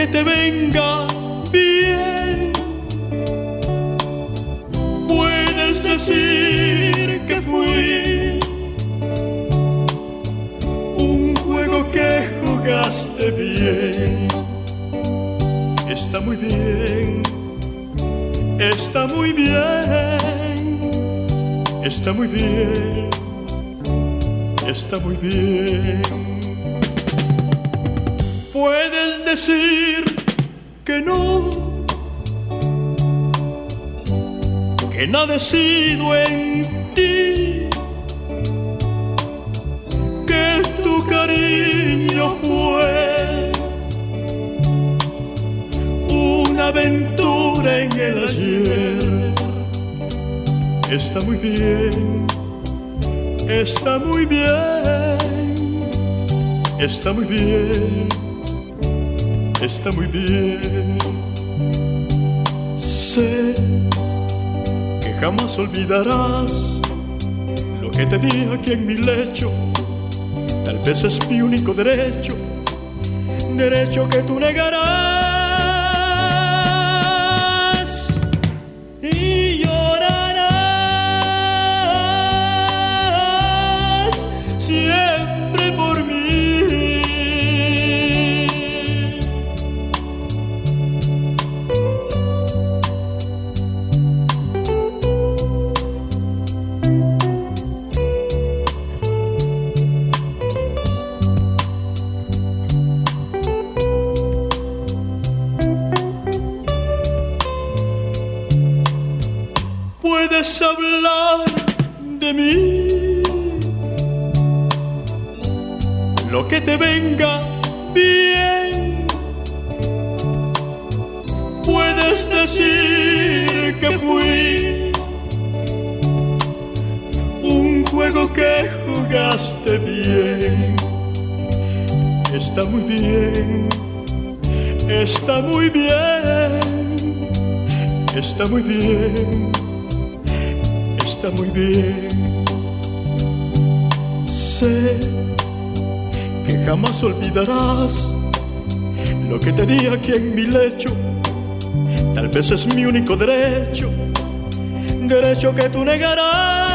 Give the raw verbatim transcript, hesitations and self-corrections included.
que te venga bien. Puedes decir que fui un juego que jugaste bien. Está muy bien, está muy bien, está muy bien, está muy bien. Puedes decir que no, que nada he sido en ti, que tu cariño fue una aventura en el ayer. Está muy bien, está muy bien, está muy bien, está muy bien. Sé que jamás olvidarás lo que te di aquí en mi lecho. Tal vez es mi único derecho, derecho que tú negarás. Y llorarás siempre por mí. Puedes hablar de mí, lo que te venga bien. Puedes decir que fui un juego que jugaste bien. Está muy bien, está muy bien, está muy bien, está muy bien. Sé que jamás olvidarás lo que te di aquí en mi lecho. Tal vez es mi único derecho, derecho que tú negarás.